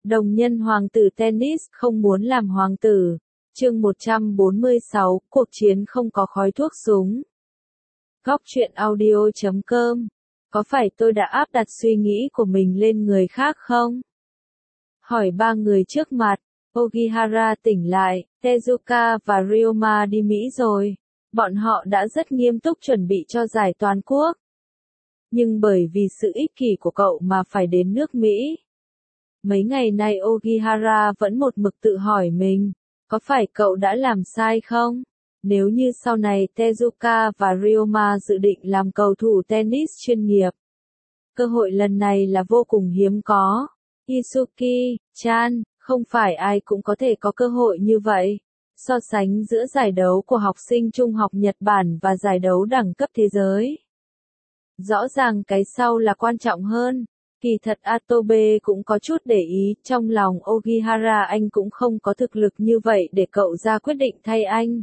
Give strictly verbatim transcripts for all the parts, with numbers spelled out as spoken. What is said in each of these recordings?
Đồng nhân hoàng tử tennis không muốn làm hoàng tử. Chương một trăm bốn mươi sáu, cuộc chiến không có khói thuốc súng. Góc truyện audio chấm com. Có phải tôi đã áp đặt suy nghĩ của mình lên người khác không? Hỏi ba người trước mặt. Ogihara tỉnh lại, Tezuka và Ryoma đi Mỹ rồi. Bọn họ đã rất nghiêm túc chuẩn bị cho giải toàn quốc. Nhưng bởi vì sự ích kỷ của cậu mà phải đến nước Mỹ. Mấy ngày nay Ogihara vẫn một mực tự hỏi mình, có phải cậu đã làm sai không? Nếu như sau này Tezuka và Ryoma dự định làm cầu thủ tennis chuyên nghiệp. Cơ hội lần này là vô cùng hiếm có. Isuki-chan, không phải ai cũng có thể có cơ hội như vậy. So sánh giữa giải đấu của học sinh trung học Nhật Bản và giải đấu đẳng cấp thế giới. Rõ ràng cái sau là quan trọng hơn. Kỳ thật Atobe cũng có chút để ý, trong lòng Ogihara anh cũng không có thực lực như vậy để cậu ra quyết định thay anh.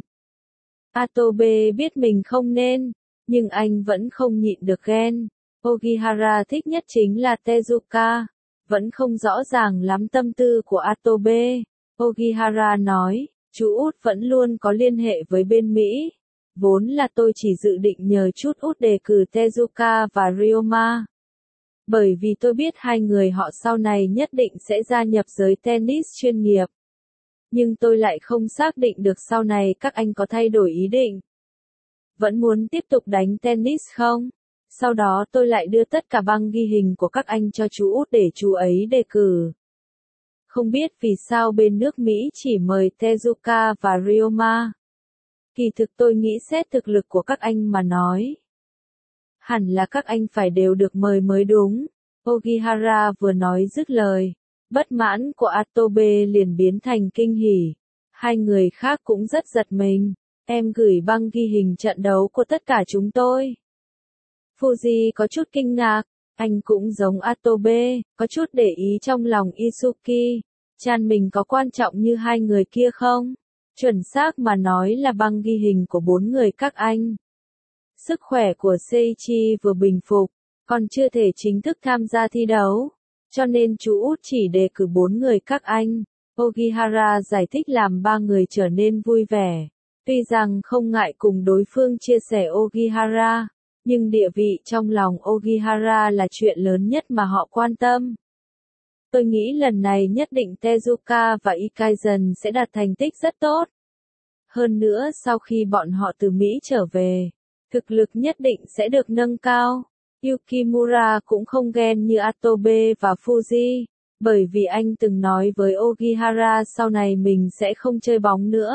Atobe biết mình không nên, nhưng anh vẫn không nhịn được ghen. Ogihara thích nhất chính là Tezuka, vẫn không rõ ràng lắm tâm tư của Atobe. Ogihara nói, chú út vẫn luôn có liên hệ với bên Mỹ. Vốn là tôi chỉ dự định nhờ chút út đề cử Tezuka và Ryoma. Bởi vì tôi biết hai người họ sau này nhất định sẽ gia nhập giới tennis chuyên nghiệp. Nhưng tôi lại không xác định được sau này các anh có thay đổi ý định. Vẫn muốn tiếp tục đánh tennis không? Sau đó tôi lại đưa tất cả băng ghi hình của các anh cho chú út để chú ấy đề cử. Không biết vì sao bên nước Mỹ chỉ mời Tezuka và Ryoma. Kỳ thực tôi nghĩ xét thực lực của các anh mà nói. Hẳn là các anh phải đều được mời mới đúng. Ogihara vừa nói dứt lời. Bất mãn của Atobe liền biến thành kinh hỉ. Hai người khác cũng rất giật mình. Em gửi băng ghi hình trận đấu của tất cả chúng tôi. Fuji có chút kinh ngạc. Anh cũng giống Atobe, có chút để ý trong lòng Isuki. Chan mình có quan trọng như hai người kia không? Chuẩn xác mà nói là băng ghi hình của bốn người các anh. Sức khỏe của Seiichi vừa bình phục, còn chưa thể chính thức tham gia thi đấu. Cho nên chú út chỉ đề cử bốn người các anh. Ogihara giải thích làm ba người trở nên vui vẻ. Tuy rằng không ngại cùng đối phương chia sẻ Ogihara, nhưng địa vị trong lòng Ogihara là chuyện lớn nhất mà họ quan tâm. Tôi nghĩ lần này nhất định Tezuka và Ikaisen sẽ đạt thành tích rất tốt. Hơn nữa sau khi bọn họ từ Mỹ trở về, thực lực nhất định sẽ được nâng cao. Yukimura cũng không ghen như Atobe và Fuji, bởi vì anh từng nói với Ogihara sau này mình sẽ không chơi bóng nữa.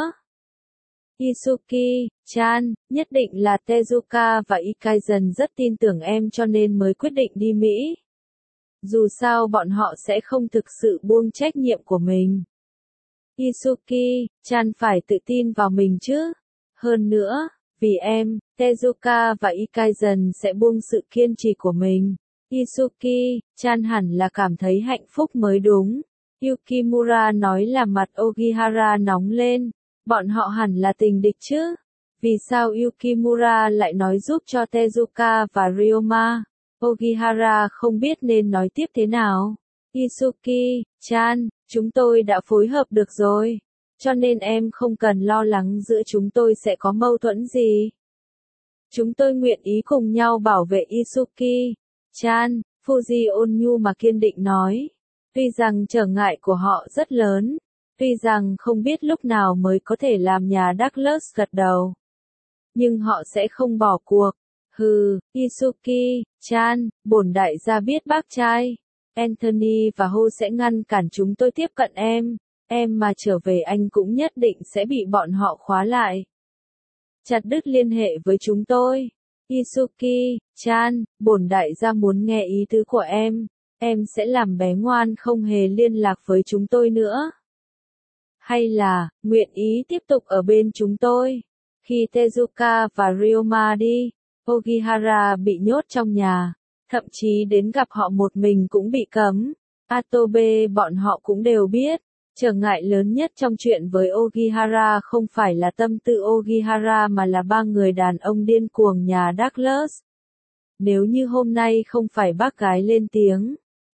Isuki-chan, nhất định là Tezuka và Ikaisen rất tin tưởng em cho nên mới quyết định đi Mỹ. Dù sao bọn họ sẽ không thực sự buông trách nhiệm của mình. Isuki-chan phải tự tin vào mình chứ. Hơn nữa, vì em, Tezuka và Ikaisen sẽ buông sự kiên trì của mình. Isuki-chan hẳn là cảm thấy hạnh phúc mới đúng. Yukimura nói làm mặt Ogihara nóng lên. Bọn họ hẳn là tình địch chứ. Vì sao Yukimura lại nói giúp cho Tezuka và Ryoma? Ogihara không biết nên nói tiếp thế nào. Isuki-chan, chúng tôi đã phối hợp được rồi. Cho nên em không cần lo lắng giữa chúng tôi sẽ có mâu thuẫn gì. Chúng tôi nguyện ý cùng nhau bảo vệ Isuki-chan, Fuji ôn nhu mà kiên định nói. Tuy rằng trở ngại của họ rất lớn. Tuy rằng không biết lúc nào mới có thể làm nhà Douglas gật đầu. Nhưng họ sẽ không bỏ cuộc. Hừ, Isuki-chan, bổn đại gia biết bác trai. Anthony và Ho sẽ ngăn cản chúng tôi tiếp cận em. Em mà trở về anh cũng nhất định sẽ bị bọn họ khóa lại. Chặt đứt liên hệ với chúng tôi. Isuki-chan, bổn đại gia muốn nghe ý tứ của em. Em sẽ làm bé ngoan không hề liên lạc với chúng tôi nữa. Hay là, nguyện ý tiếp tục ở bên chúng tôi. Khi Tezuka và Ryoma đi, Ogihara bị nhốt trong nhà. Thậm chí đến gặp họ một mình cũng bị cấm. Atobe bọn họ cũng đều biết. Trở ngại lớn nhất trong chuyện với Ogihara không phải là tâm tư Ogihara mà là ba người đàn ông điên cuồng nhà Douglas. Nếu như hôm nay không phải bác gái lên tiếng,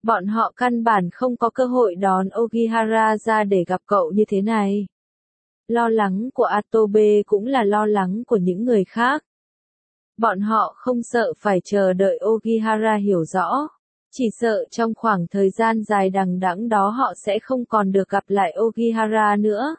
Bọn họ căn bản không có cơ hội đón Ogihara ra để gặp cậu như thế này. Lo lắng của Atobe cũng là lo lắng của những người khác. Bọn họ không sợ phải chờ đợi Ogihara hiểu rõ. Chỉ sợ trong khoảng thời gian dài đằng đẵng đó họ sẽ không còn được gặp lại Ogihara nữa.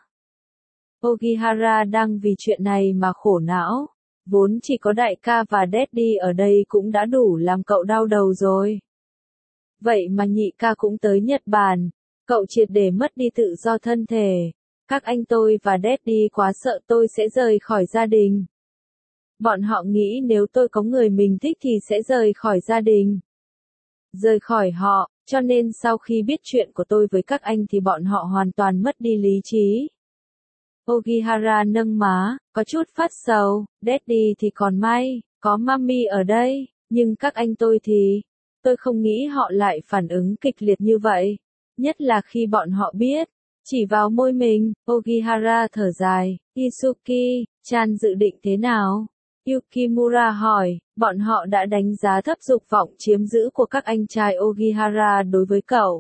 Ogihara đang vì chuyện này mà khổ não. Vốn chỉ có đại ca và Daddy ở đây cũng đã đủ làm cậu đau đầu rồi. Vậy mà nhị ca cũng tới Nhật Bản. Cậu triệt để mất đi tự do thân thể. Các anh tôi và Daddy quá sợ tôi sẽ rời khỏi gia đình. Bọn họ nghĩ nếu tôi có người mình thích thì sẽ rời khỏi gia đình. Rời khỏi họ, cho nên sau khi biết chuyện của tôi với các anh thì bọn họ hoàn toàn mất đi lý trí. Ogihara nâng má, có chút phát sầu, Daddy thì còn may, có Mami ở đây, nhưng các anh tôi thì, tôi không nghĩ họ lại phản ứng kịch liệt như vậy, nhất là khi bọn họ biết, chỉ vào môi mình, Ogihara thở dài, Isuki, chan dự định thế nào? Yukimura hỏi, bọn họ đã đánh giá thấp dục vọng chiếm giữ của các anh trai Ogihara đối với cậu.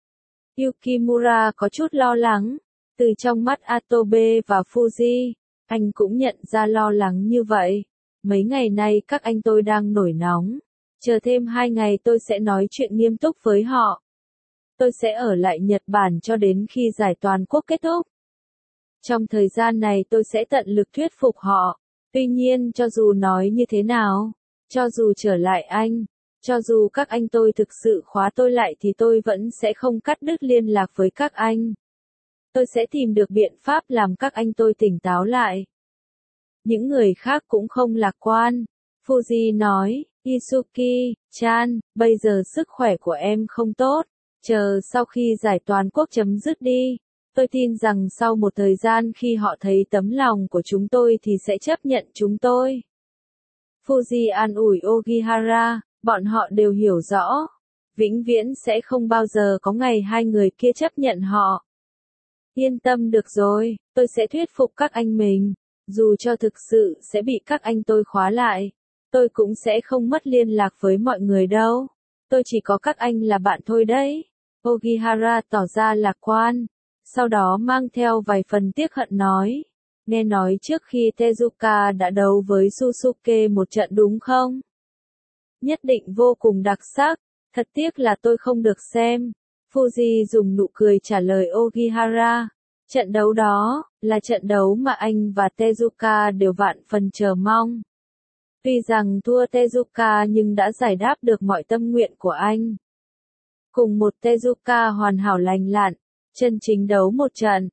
Yukimura có chút lo lắng, từ trong mắt Atobe và Fuji, anh cũng nhận ra lo lắng như vậy. Mấy ngày nay các anh tôi đang nổi nóng, chờ thêm hai ngày tôi sẽ nói chuyện nghiêm túc với họ. Tôi sẽ ở lại Nhật Bản cho đến khi giải toàn quốc kết thúc. Trong thời gian này tôi sẽ tận lực thuyết phục họ. Tuy nhiên cho dù nói như thế nào, cho dù trở lại Anh, cho dù các anh tôi thực sự khóa tôi lại thì tôi vẫn sẽ không cắt đứt liên lạc với các anh. Tôi sẽ tìm được biện pháp làm các anh tôi tỉnh táo lại. Những người khác cũng không lạc quan. Fuji nói, Isuki, chan, bây giờ sức khỏe của em không tốt. Chờ sau khi giải toàn quốc chấm dứt đi. Tôi tin rằng sau một thời gian khi họ thấy tấm lòng của chúng tôi thì sẽ chấp nhận chúng tôi. Fuji an ủi Ogihara, bọn họ đều hiểu rõ. Vĩnh viễn sẽ không bao giờ có ngày hai người kia chấp nhận họ. Yên tâm được rồi, tôi sẽ thuyết phục các anh mình. Dù cho thực sự sẽ bị các anh tôi khóa lại, tôi cũng sẽ không mất liên lạc với mọi người đâu. Tôi chỉ có các anh là bạn thôi đấy. Ogihara tỏ ra lạc quan. Sau đó mang theo vài phần tiếc hận nói. Nghe nói trước khi Tezuka đã đấu với Susuke một trận đúng không? Nhất định vô cùng đặc sắc. Thật tiếc là tôi không được xem. Fuji dùng nụ cười trả lời Ogihara. Trận đấu đó, là trận đấu mà anh và Tezuka đều vạn phần chờ mong. Tuy rằng thua Tezuka nhưng đã giải đáp được mọi tâm nguyện của anh. Cùng một Tezuka hoàn hảo lành lặn, chân chính đấu một trận.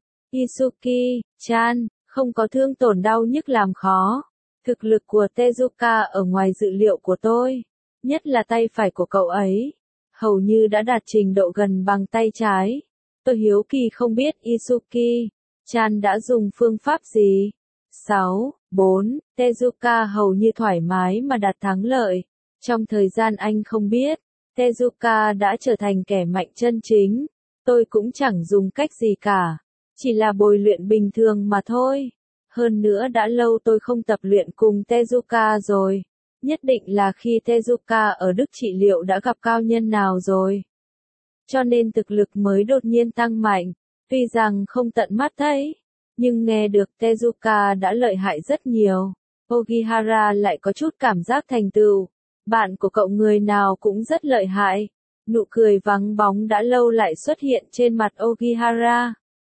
Isuki, chan, không có thương tổn đau nhức làm khó. Thực lực của Tezuka ở ngoài dự liệu của tôi, nhất là tay phải của cậu ấy, hầu như đã đạt trình độ gần bằng tay trái. Tôi hiếu kỳ không biết Isuki, chan đã dùng phương pháp gì? sáu, bốn, Tezuka hầu như thoải mái mà đạt thắng lợi. Trong thời gian anh không biết, Tezuka đã trở thành kẻ mạnh chân chính. Tôi cũng chẳng dùng cách gì cả. Chỉ là bồi luyện bình thường mà thôi. Hơn nữa đã lâu tôi không tập luyện cùng Tezuka rồi. Nhất định là khi Tezuka ở Đức trị liệu đã gặp cao nhân nào rồi. Cho nên thực lực mới đột nhiên tăng mạnh. Tuy rằng không tận mắt thấy, nhưng nghe được Tezuka đã lợi hại rất nhiều. Ogihara lại có chút cảm giác thành tựu. Bạn của cậu người nào cũng rất lợi hại. Nụ cười vắng bóng đã lâu lại xuất hiện trên mặt Ogihara.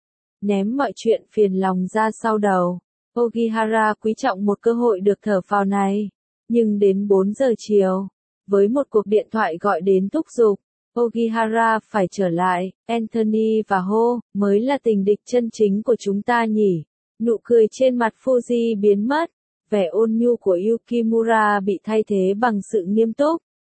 Ném mọi chuyện phiền lòng ra sau đầu. Ogihara quý trọng một cơ hội được thở phào này. Nhưng đến bốn giờ chiều, với một cuộc điện thoại gọi đến thúc giục, Ogihara phải trở lại. Anthony và Ho mới là tình địch chân chính của chúng ta nhỉ. Nụ cười trên mặt Fuji biến mất. Vẻ ôn nhu của Yukimura bị thay thế bằng sự nghiêm túc.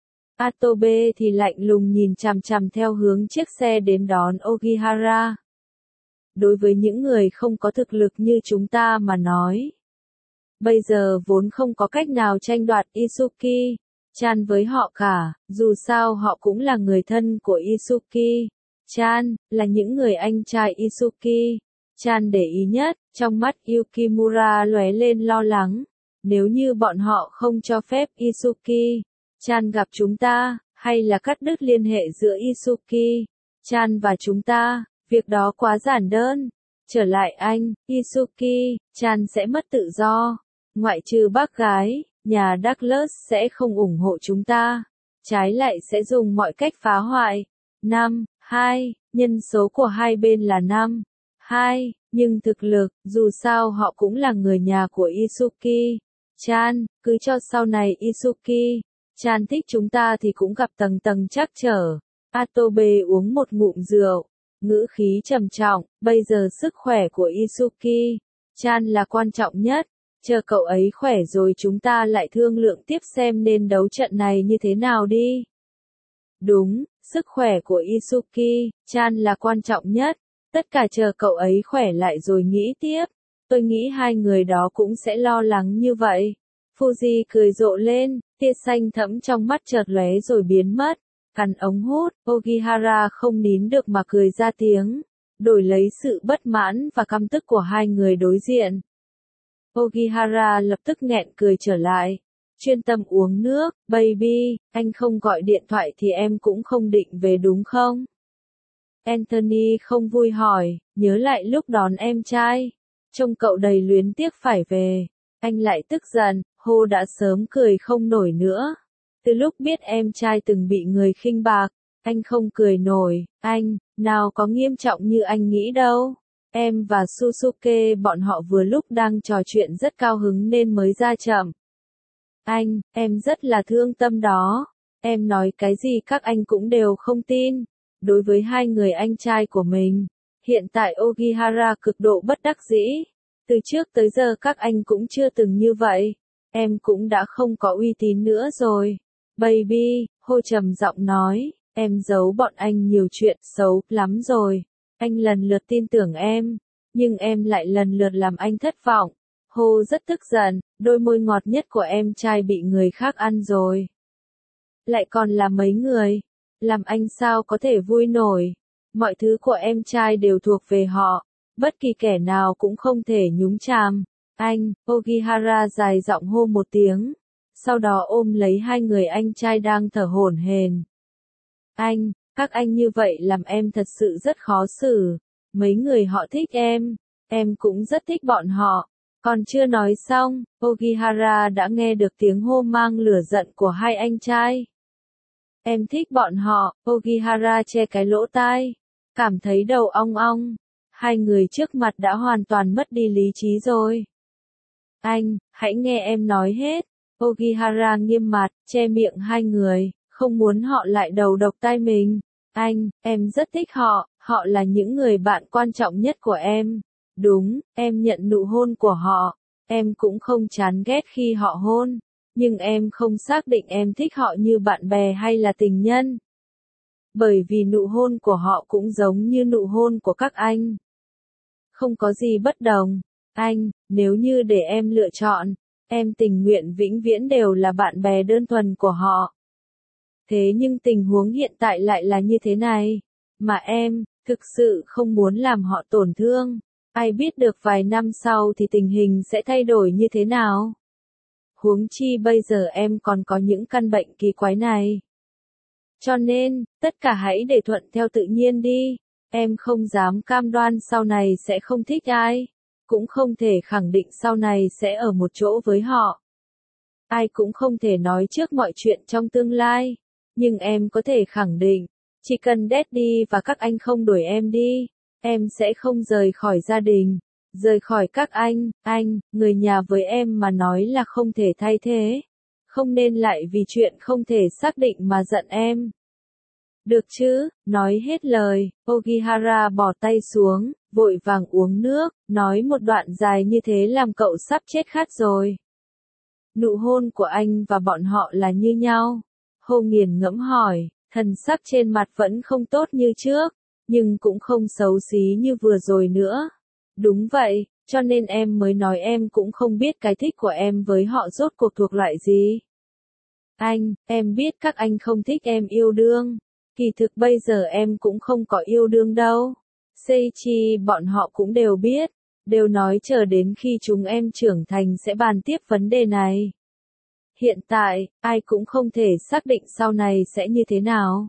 Atobe thì lạnh lùng nhìn chằm chằm theo hướng chiếc xe đến đón Ogihara. Đối với những người không có thực lực như chúng ta mà nói, bây giờ vốn không có cách nào tranh đoạt Isuki, chan với họ cả, dù sao họ cũng là người thân của Isuki. Chan, là những người anh trai Isuki. Chan để ý nhất, trong mắt Yukimura lóe lên lo lắng. Nếu như bọn họ không cho phép Isuki, chan gặp chúng ta, hay là cắt đứt liên hệ giữa Isuki Chan và chúng ta, việc đó quá giản đơn. Trở lại anh, Isuki Chan sẽ mất tự do. Ngoại trừ bác gái, nhà Douglas sẽ không ủng hộ chúng ta. Trái lại sẽ dùng mọi cách phá hoại. năm, hai, nhân số của hai bên là năm, hai, nhưng thực lực, dù sao họ cũng là người nhà của Isuki Chan, cứ cho sau này Isuki Chan thích chúng ta thì cũng gặp tầng tầng trắc trở. Atobe uống một ngụm rượu, ngữ khí trầm trọng, bây giờ sức khỏe của Isuki Chan là quan trọng nhất, chờ cậu ấy khỏe rồi chúng ta lại thương lượng tiếp xem nên đấu trận này như thế nào đi. Đúng, sức khỏe của Isuki Chan là quan trọng nhất, tất cả chờ cậu ấy khỏe lại rồi nghĩ tiếp. Tôi nghĩ hai người đó cũng sẽ lo lắng như vậy. Fuji cười rộ lên, tia xanh thẫm trong mắt chợt lóe rồi biến mất. Cắn ống hút, Ogihara không nín được mà cười ra tiếng, đổi lấy sự bất mãn và căm tức của hai người đối diện. Ogihara lập tức nghẹn cười trở lại. Chuyên tâm uống nước, baby, anh không gọi điện thoại thì em cũng không định về đúng không? Anthony không vui hỏi, nhớ lại lúc đón em trai. Trông cậu đầy luyến tiếc phải về. Anh lại tức giận, Hô đã sớm cười không nổi nữa. Từ lúc biết em trai từng bị người khinh bạc, anh không cười nổi, anh, nào có nghiêm trọng như anh nghĩ đâu. Em và Susuke bọn họ vừa lúc đang trò chuyện rất cao hứng nên mới ra chậm. Anh, em rất là thương tâm đó. Em nói cái gì các anh cũng đều không tin. Đối với hai người anh trai của mình, hiện tại Ogihara cực độ bất đắc dĩ. Từ trước tới giờ các anh cũng chưa từng như vậy. Em cũng đã không có uy tín nữa rồi. Baby, Hô trầm giọng nói, em giấu bọn anh nhiều chuyện xấu lắm rồi. Anh lần lượt tin tưởng em, nhưng em lại lần lượt làm anh thất vọng. Hô rất tức giận, đôi môi ngọt nhất của em trai bị người khác ăn rồi. Lại còn là mấy người, làm anh sao có thể vui nổi. Mọi thứ của em trai đều thuộc về họ, bất kỳ kẻ nào cũng không thể nhúng chàm. Anh, Ogihara dài giọng hô một tiếng, sau đó ôm lấy hai người anh trai đang thở hổn hển. Anh, các anh như vậy làm em thật sự rất khó xử. Mấy người họ thích em, em cũng rất thích bọn họ. Còn chưa nói xong, Ogihara đã nghe được tiếng hô mang lửa giận của hai anh trai. Em thích bọn họ, Ogihara che cái lỗ tai, cảm thấy đầu ong ong. Hai người trước mặt đã hoàn toàn mất đi lý trí rồi. Anh, hãy nghe em nói hết. Ogihara nghiêm mặt, che miệng hai người, không muốn họ lại đầu độc tai mình. Anh, em rất thích họ, họ là những người bạn quan trọng nhất của em. Đúng, em nhận nụ hôn của họ. Em cũng không chán ghét khi họ hôn. Nhưng em không xác định em thích họ như bạn bè hay là tình nhân. Bởi vì nụ hôn của họ cũng giống như nụ hôn của các anh. Không có gì bất đồng. Anh, nếu như để em lựa chọn, em tình nguyện vĩnh viễn đều là bạn bè đơn thuần của họ. Thế nhưng tình huống hiện tại lại là như thế này. Mà em, thực sự không muốn làm họ tổn thương. Ai biết được vài năm sau thì tình hình sẽ thay đổi như thế nào. Huống chi bây giờ em còn có những căn bệnh kỳ quái này. Cho nên, tất cả hãy để thuận theo tự nhiên đi. Em không dám cam đoan sau này sẽ không thích ai. Cũng không thể khẳng định sau này sẽ ở một chỗ với họ. Ai cũng không thể nói trước mọi chuyện trong tương lai. Nhưng em có thể khẳng định, chỉ cần Daddy và các anh không đuổi em đi, em sẽ không rời khỏi gia đình, rời khỏi các anh, anh, người nhà với em mà nói là không thể thay thế. Không nên lại vì chuyện không thể xác định mà giận em. Được chứ, nói hết lời, Ogihara bỏ tay xuống, vội vàng uống nước, nói một đoạn dài như thế làm cậu sắp chết khát rồi. Nụ hôn của anh và bọn họ là như nhau. Hô nghiền ngẫm hỏi, thần sắc trên mặt vẫn không tốt như trước, nhưng cũng không xấu xí như vừa rồi nữa. Đúng vậy, cho nên em mới nói em cũng không biết cái thích của em với họ rốt cuộc thuộc loại gì. Anh, em biết các anh không thích em yêu đương. Kỳ thực bây giờ em cũng không có yêu đương đâu. Seiichi bọn họ cũng đều biết, đều nói chờ đến khi chúng em trưởng thành sẽ bàn tiếp vấn đề này. Hiện tại, ai cũng không thể xác định sau này sẽ như thế nào.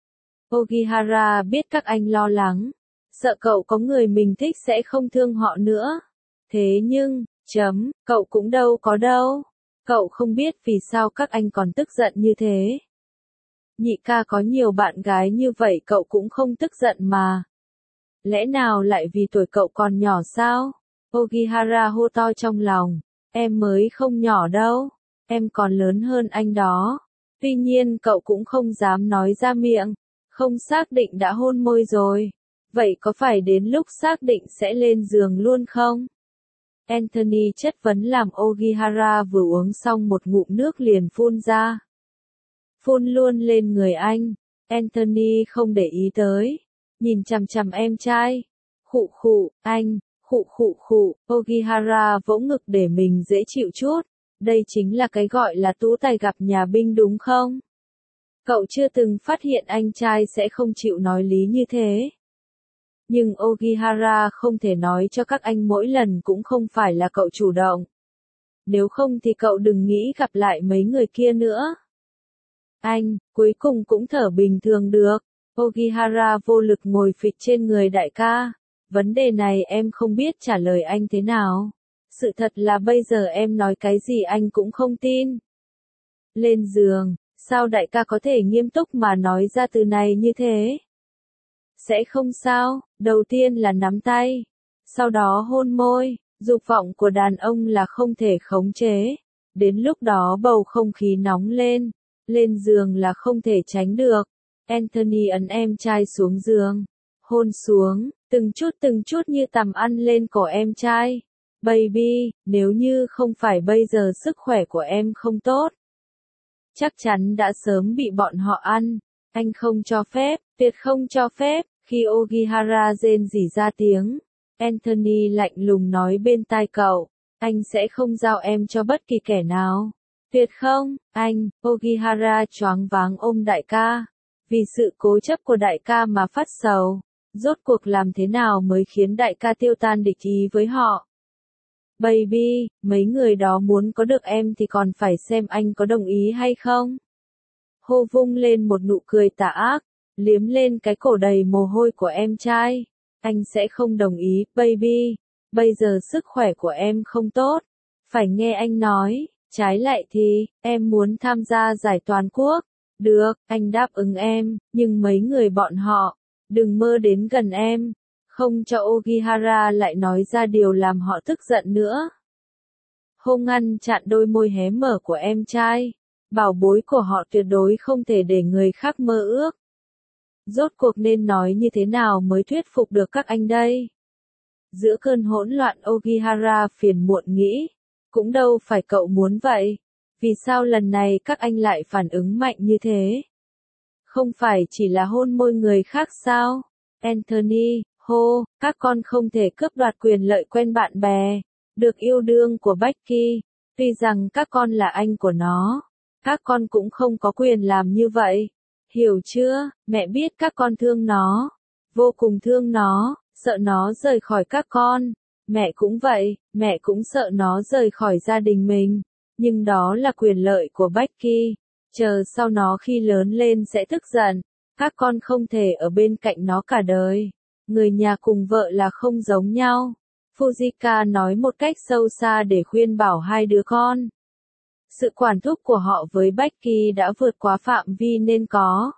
Ogihara biết các anh lo lắng, sợ cậu có người mình thích sẽ không thương họ nữa. Thế nhưng, chấm, cậu cũng đâu có đâu. Cậu không biết vì sao các anh còn tức giận như thế. Nhị ca có nhiều bạn gái như vậy cậu cũng không tức giận mà. Lẽ nào lại vì tuổi cậu còn nhỏ sao? Ogihara hô to trong lòng, em mới không nhỏ đâu, em còn lớn hơn anh đó. Tuy nhiên cậu cũng không dám nói ra miệng, không xác định đã hôn môi rồi. Vậy có phải đến lúc xác định sẽ lên giường luôn không? Anthony chất vấn làm Ogihara vừa uống xong một ngụm nước liền phun ra. Phun luôn lên người anh. Anthony không để ý tới, nhìn chằm chằm em trai. Khụ khụ, anh, khụ khụ khụ, Ogihara vỗ ngực để mình dễ chịu chút. Đây chính là cái gọi là tú tài gặp nhà binh đúng không? Cậu chưa từng phát hiện anh trai sẽ không chịu nói lý như thế. Nhưng Ogihara không thể nói cho các anh mỗi lần cũng không phải là cậu chủ động. Nếu không thì cậu đừng nghĩ gặp lại mấy người kia nữa. Anh, cuối cùng cũng thở bình thường được. Ogihara vô lực ngồi phịch trên người đại ca. Vấn đề này em không biết trả lời anh thế nào. Sự thật là bây giờ em nói cái gì anh cũng không tin. Lên giường, sao đại ca có thể nghiêm túc mà nói ra từ này như thế? Sẽ không sao, đầu tiên là nắm tay, sau đó hôn môi, dục vọng của đàn ông là không thể khống chế. Đến lúc đó bầu không khí nóng lên, lên giường là không thể tránh được. Anthony ấn em trai xuống giường, hôn xuống, từng chút từng chút như tằm ăn lên cổ em trai. Baby, nếu như không phải bây giờ sức khỏe của em không tốt, chắc chắn đã sớm bị bọn họ ăn. Anh không cho phép, tuyệt không cho phép. Khi Ogihara rên rỉ ra tiếng, Anthony lạnh lùng nói bên tai cậu, anh sẽ không giao em cho bất kỳ kẻ nào. Tuyệt không, anh, Ogihara choáng váng ôm đại ca. Vì sự cố chấp của đại ca mà phát sầu. Rốt cuộc làm thế nào mới khiến đại ca tiêu tan địch ý với họ? Baby, mấy người đó muốn có được em thì còn phải xem anh có đồng ý hay không? Hô vung lên một nụ cười tà ác, liếm lên cái cổ đầy mồ hôi của em trai. Anh sẽ không đồng ý, baby. Bây giờ sức khỏe của em không tốt. Phải nghe anh nói, trái lại thì, em muốn tham gia giải toàn quốc. Được, anh đáp ứng em, nhưng mấy người bọn họ, đừng mơ đến gần em. Không cho Ogihara lại nói ra điều làm họ tức giận nữa. Hô ngăn chặn đôi môi hé mở của em trai. Bảo bối của họ tuyệt đối không thể để người khác mơ ước. Rốt cuộc nên nói như thế nào mới thuyết phục được các anh đây? Giữa cơn hỗn loạn Ogihara phiền muộn nghĩ. Cũng đâu phải cậu muốn vậy. Vì sao lần này các anh lại phản ứng mạnh như thế? Không phải chỉ là hôn môi người khác sao? Anthony, hô, các con không thể cướp đoạt quyền lợi quen bạn bè, được yêu đương của Becky. Tuy rằng các con là anh của nó, các con cũng không có quyền làm như vậy. Hiểu chưa? Mẹ biết các con thương nó, vô cùng thương nó, sợ nó rời khỏi các con. Mẹ cũng vậy, mẹ cũng sợ nó rời khỏi gia đình mình. Nhưng đó là quyền lợi của Becky. Chờ sau nó khi lớn lên sẽ tức giận. Các con không thể ở bên cạnh nó cả đời. Người nhà cùng vợ là không giống nhau. Fujika nói một cách sâu xa để khuyên bảo hai đứa con. Sự quản thúc của họ với Becky đã vượt quá phạm vi nên có.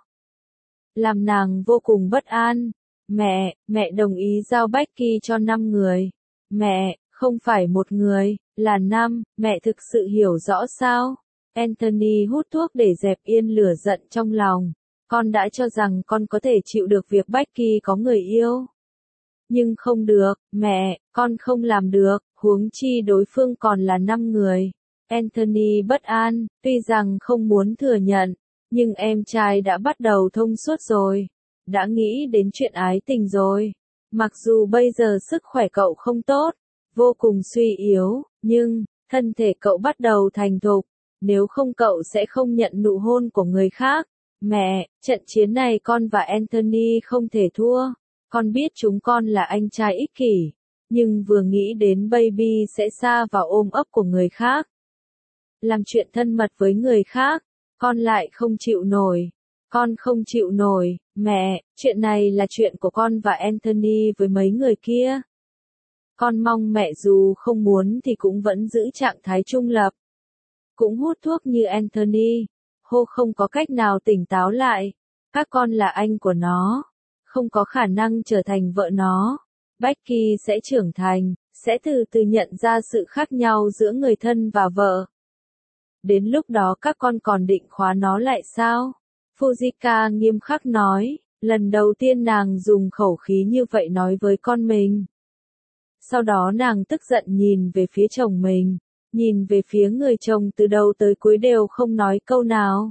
Làm nàng vô cùng bất an. Mẹ, mẹ đồng ý giao Becky cho năm người. Mẹ, không phải một người, là năm, mẹ thực sự hiểu rõ sao? Anthony hút thuốc để dẹp yên lửa giận trong lòng. Con đã cho rằng con có thể chịu được việc Becky có người yêu. Nhưng không được, mẹ, con không làm được, huống chi đối phương còn là năm người. Anthony bất an, tuy rằng không muốn thừa nhận, nhưng em trai đã bắt đầu thông suốt rồi. Đã nghĩ đến chuyện ái tình rồi. Mặc dù bây giờ sức khỏe cậu không tốt, vô cùng suy yếu, nhưng, thân thể cậu bắt đầu thành thục. Nếu không cậu sẽ không nhận nụ hôn của người khác. Mẹ, trận chiến này con và Anthony không thể thua. Con biết chúng con là anh trai ích kỷ. Nhưng vừa nghĩ đến baby sẽ xa vào ôm ấp của người khác. làm chuyện thân mật với người khác, con lại không chịu nổi. Con không chịu nổi, mẹ, chuyện này là chuyện của con và Anthony với mấy người kia. Con mong mẹ dù không muốn thì cũng vẫn giữ trạng thái trung lập. Cũng hút thuốc như Anthony. Hô không có cách nào tỉnh táo lại. Các con là anh của nó. Không có khả năng trở thành vợ nó. Becky sẽ trưởng thành, sẽ từ từ nhận ra sự khác nhau giữa người thân và vợ. Đến lúc đó các con còn định khóa nó lại sao? Fujika nghiêm khắc nói, lần đầu tiên nàng dùng khẩu khí như vậy nói với con mình. Sau đó nàng tức giận nhìn về phía chồng mình, nhìn về phía người chồng từ đầu tới cuối đều không nói câu nào.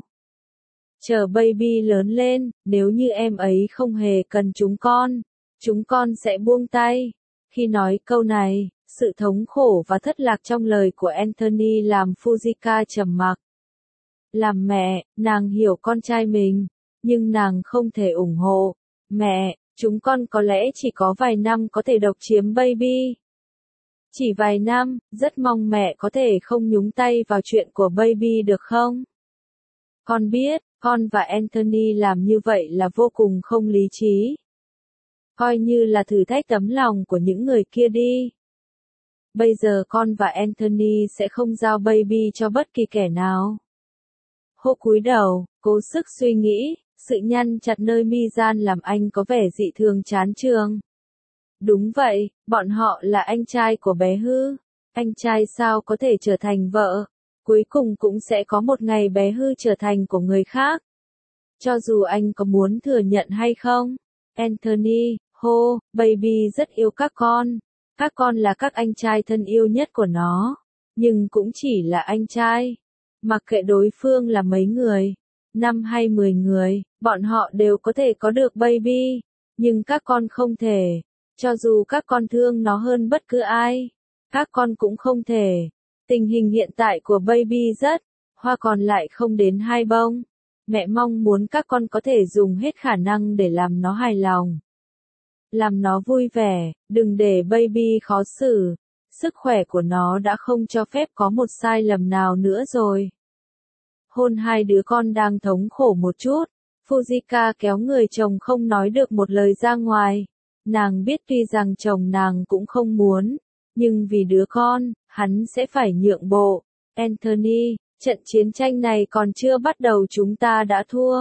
Chờ baby lớn lên, nếu như em ấy không hề cần chúng con, chúng con sẽ buông tay. Khi nói câu này, sự thống khổ và thất lạc trong lời của Anthony làm Fujika trầm mặc. Làm mẹ, nàng hiểu con trai mình, nhưng nàng không thể ủng hộ. Mẹ, chúng con có lẽ chỉ có vài năm có thể độc chiếm baby. Chỉ vài năm, rất mong mẹ có thể không nhúng tay vào chuyện của baby được không? Con biết, con và Anthony làm như vậy là vô cùng không lý trí. Coi như là thử thách tấm lòng của những người kia đi. Bây giờ con và Anthony sẽ không giao baby cho bất kỳ kẻ nào. Hô cúi đầu, cố sức suy nghĩ, sự nhăn chặt nơi mi gian làm anh có vẻ dị thường chán chường. Đúng vậy, bọn họ là anh trai của bé Hư. Anh trai sao có thể trở thành vợ? Cuối cùng cũng sẽ có một ngày bé Hư trở thành của người khác. Cho dù anh có muốn thừa nhận hay không. Anthony, hô, baby rất yêu các con. Các con là các anh trai thân yêu nhất của nó. Nhưng cũng chỉ là anh trai. Mặc kệ đối phương là mấy người, năm hay mười người, bọn họ đều có thể có được baby. Nhưng các con không thể. Cho dù các con thương nó hơn bất cứ ai, các con cũng không thể. Tình hình hiện tại của baby rất, hoa còn lại không đến hai bông. Mẹ mong muốn các con có thể dùng hết khả năng để làm nó hài lòng. Làm nó vui vẻ, đừng để baby khó xử. Sức khỏe của nó đã không cho phép có một sai lầm nào nữa rồi. Hôn hai đứa con đang thống khổ một chút. Fujika kéo người chồng không nói được một lời ra ngoài. Nàng biết tuy rằng chồng nàng cũng không muốn, nhưng vì đứa con, hắn sẽ phải nhượng bộ. Anthony, trận chiến tranh này còn chưa bắt đầu chúng ta đã thua.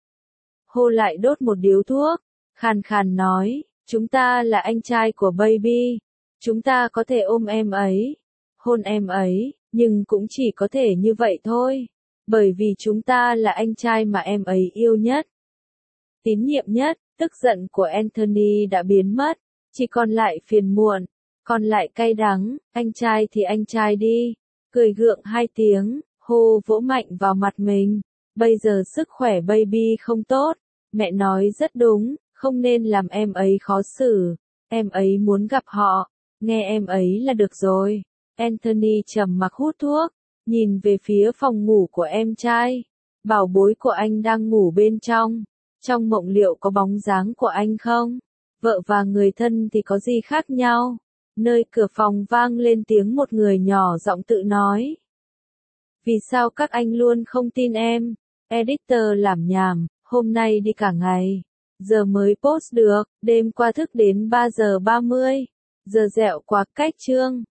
Hô lại đốt một điếu thuốc, khàn khàn nói, chúng ta là anh trai của baby. Chúng ta có thể ôm em ấy, hôn em ấy, nhưng cũng chỉ có thể như vậy thôi. Bởi vì chúng ta là anh trai mà em ấy yêu nhất, tín nhiệm nhất. Tức giận của Anthony đã biến mất, chỉ còn lại phiền muộn, còn lại cay đắng. Anh trai thì anh trai đi. Cười gượng hai tiếng, hô vỗ mạnh vào mặt mình. Bây giờ sức khỏe baby không tốt. Mẹ nói rất đúng, không nên làm em ấy khó xử. Em ấy muốn gặp họ, nghe em ấy là được rồi. Anthony trầm mặc hút thuốc, nhìn về phía phòng ngủ của em trai. Bảo bối của anh đang ngủ bên trong. Trong mộng liệu có bóng dáng của anh không? Vợ và người thân thì có gì khác nhau? Nơi cửa phòng vang lên tiếng một người nhỏ giọng tự nói. Vì sao các anh luôn không tin em? Editor làm nhảm, hôm nay đi cả ngày. Giờ mới post được, đêm qua thức đến ba giờ ba mươi. Giờ dẹo quá cách chương.